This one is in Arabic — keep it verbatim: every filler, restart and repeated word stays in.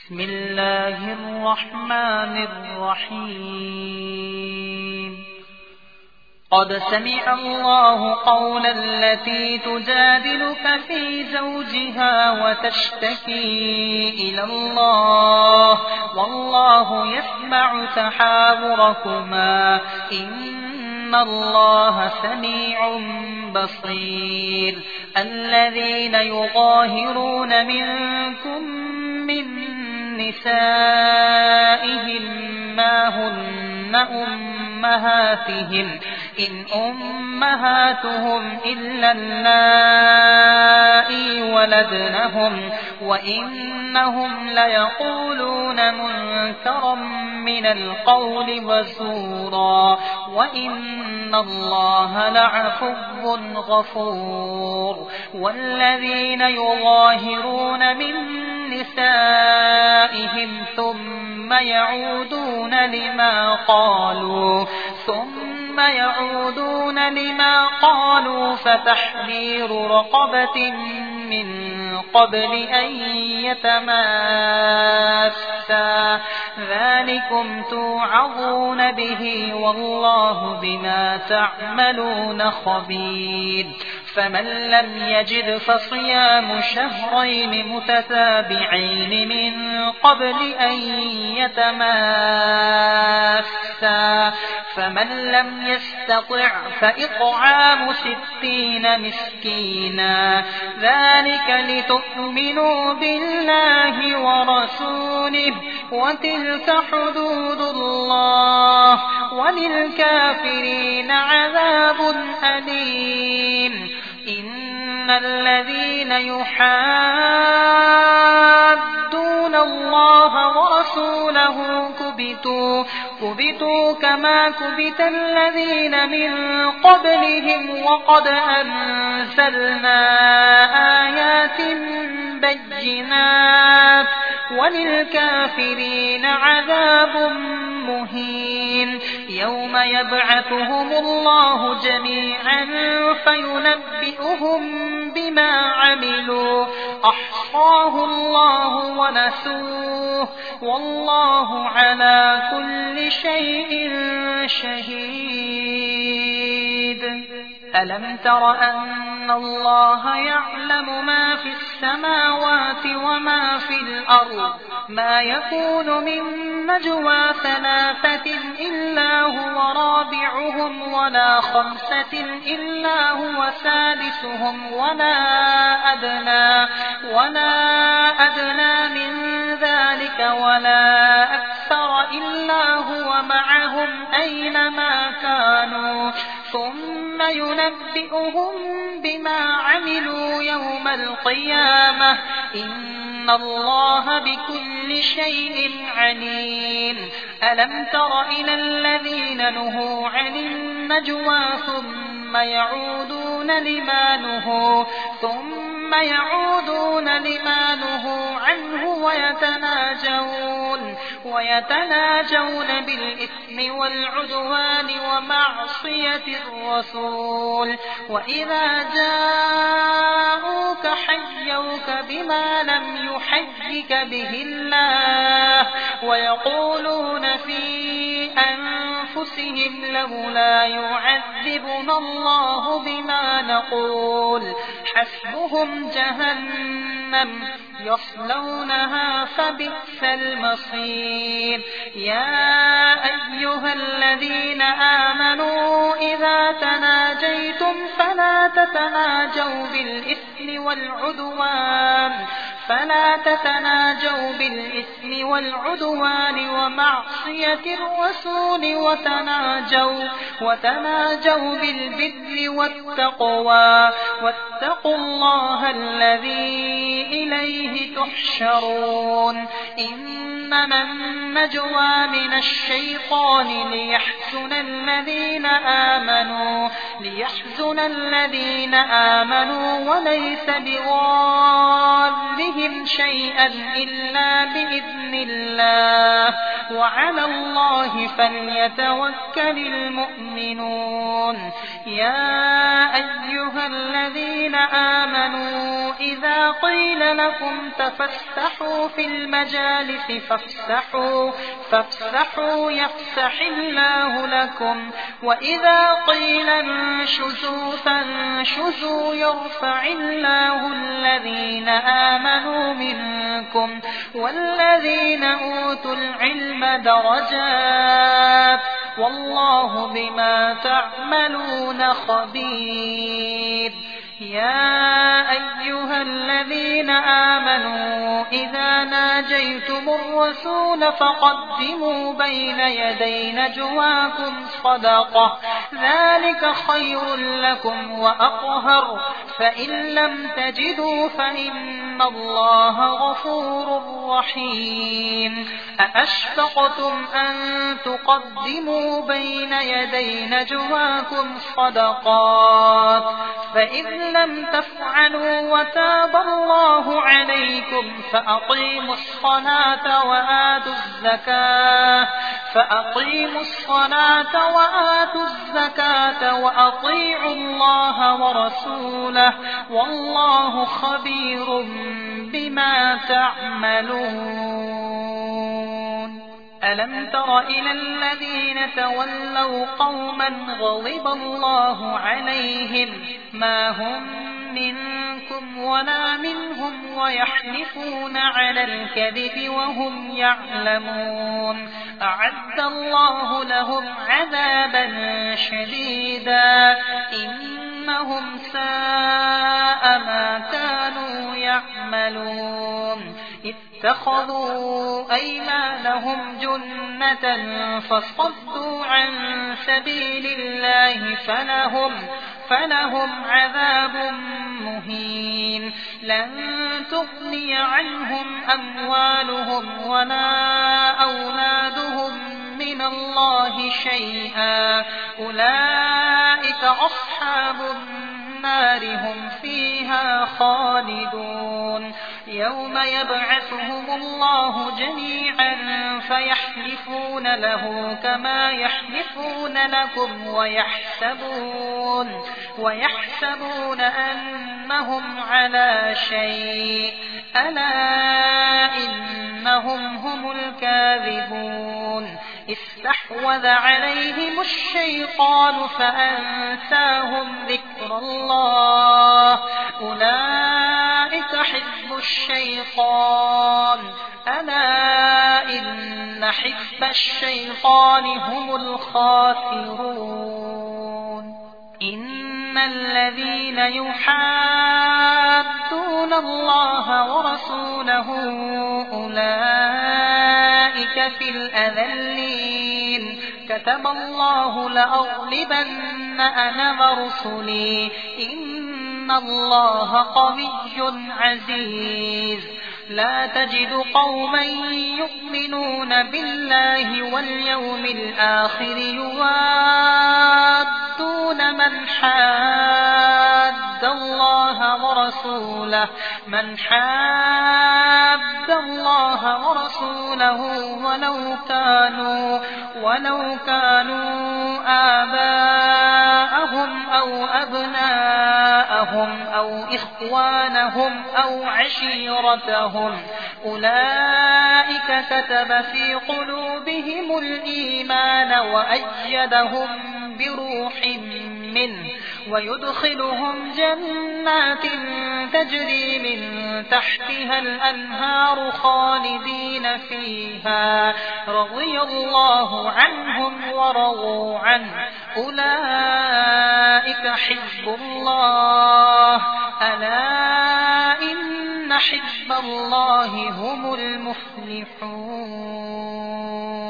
بسم الله الرحمن الرحيم قد سمع الله قول التي تجادلك في زوجها وتشتكي إلى الله والله يسمع تحاوركما إن الله سميع بصير الذين يظاهرون منكم من نسائهم ما هن أمهاتهم إن أمهاتهم إلا اللائي ولدنهم وإنهم ليقولون منكرا من القول وزورا وإن الله لعفو غفور والذين يظاهرون من نسائهم ثم يعودون لما قالوا ثم يعودون لما قالوا فتحرير رقبة من قبل أن يتماسا ذلكم توعظون به والله بما تعملون خبير فمن لم يجد فصيام شهرين متتابعين من قبل أن يتماسا فمن لم يستطع فإطعام ستين مسكينا ذلك لتؤمنوا بالله ورسوله وتلك حدود الله وللكافرين عذاب أليم إن الذين يحادون الله ورسوله كبتوا كبتوا كما كبت الذين من قبلهم وقد أنزلنا آيات بينات وللكافرين عذاب مهين يوم يبعثهم الله جميعا فينبئهم بما عملوا أحصاه الله ونسوه والله على كل شيء شهيد ألم تر أن الله يعلم ما في السماوات وما في الأرض ما يكون من نجوى ثلاثة إلا هو رابعهم ولا خمسة إلا هو سادسهم ولا أدنى ولا أدنى من ذلك ولا أكثر إلا هو معهم أينما كانوا ثم ينبئهم بما عملوا يوم القيامة إن الله بكل شيء عليم ألم تر إلى الذين نهوا عن النجوى ثم يعودون لما نهوا ثم يعودون لما نهوا عنه ويتناجون ويتناجون بالإثم والعدوان ومعصية الرسول وإذا جاءوك حيوك بما لم يحيك به الله ويقولون في أنفسهم لولا يعذبنا الله بما نقول حسبهم جهنم يصلونها فبئس المصير يا أيها الذين آمنوا إذا تناجيتم فلا تتناجوا بالإثم والعدوان فلا تتناجوا بالإثم والعدوان ومعصية الرسول وتناجوا وتناجوا بالبر والتقوى واتقوا الله الذي إليه تحشرون إنما النجوى من الشيطان ليحزن الذين آمنوا ليحزن الذين آمنوا وليس بضارهم شيئا إلا بإذن الله وعلى الله فليتوكل المؤمنون. يا أيها الذين آمنوا إذا قيل لكم تفسحوا في المجالس فافسحوا فافسحوا يفسح الله لكم وإذا قيل انشزوا فانشزوا يرفع الله الذين آمنوا منكم والذين أوتوا العلم درجات والله بما تعملون خبير. يا أيها الذين آمنوا إذا ناجيتم الرسول فقدموا بين يدي نجواكم صدقة ذلك خير لكم وأطهر فإن لم تجدوا فإن الله غفور رحيم. أأشفقتم أن تقدموا بين يدي نجواكم صدقات فإن لم تفعلوا وتاب الله عليكم فأقيموا الصلاة وآتوا الزكاة فأقيموا الصلاة وآتوا الزكاة وأطيعوا الله ورسوله والله خبير بما تعملون. ألم تر إلى الذين تولوا قوما غضب الله عليهم ما هم منكم ولا منهم ويحلفون على الكذب وهم يعلمون أعد الله لهم عذابا شديدا إنهم ساء ما كانوا يعملون. اتخذوا أيمانهم جنة فصدوا عن سبيل الله فلهم فلهم عذاب مهين. لن تغني عنهم أموالهم ولا أولادهم من الله شيئا أولئك أصحاب النار هم فيها خالدون. يوم يبعثهم الله جميعا فيحلفون له كما يحلفون لكم ويحسبون ويحسبون أنهم على شيء ألا إنهم هم الكاذبون. استحوذ عليهم الشيطان فأنساهم ذكر الله أولئك حزب الشيطان ألا إن حزب الشيطان هم الخاسرون. إن الذين يحادون الله ورسوله أولئك في الأذلين كتب الله لأغلبن أنا ورسلي إن الله قوي عزيز. لا تجد قوما يؤمنون بالله واليوم الآخر يوادون من حاد الله ورسوله من حاد الله ورسوله ولو كانوا ولو كانوا آباءهم أو أبناءهم أو إخوانهم أو عشيرتهم أولئك كتب في قلوبهم الإيمان وأيدهم بروح منه ويدخلهم جنات تجري من تحتها الأنهار خالدين فيها رضي الله عنهم ورضوا عنه أولئك حزب الله ألا إن حزب الله هم المفلحون.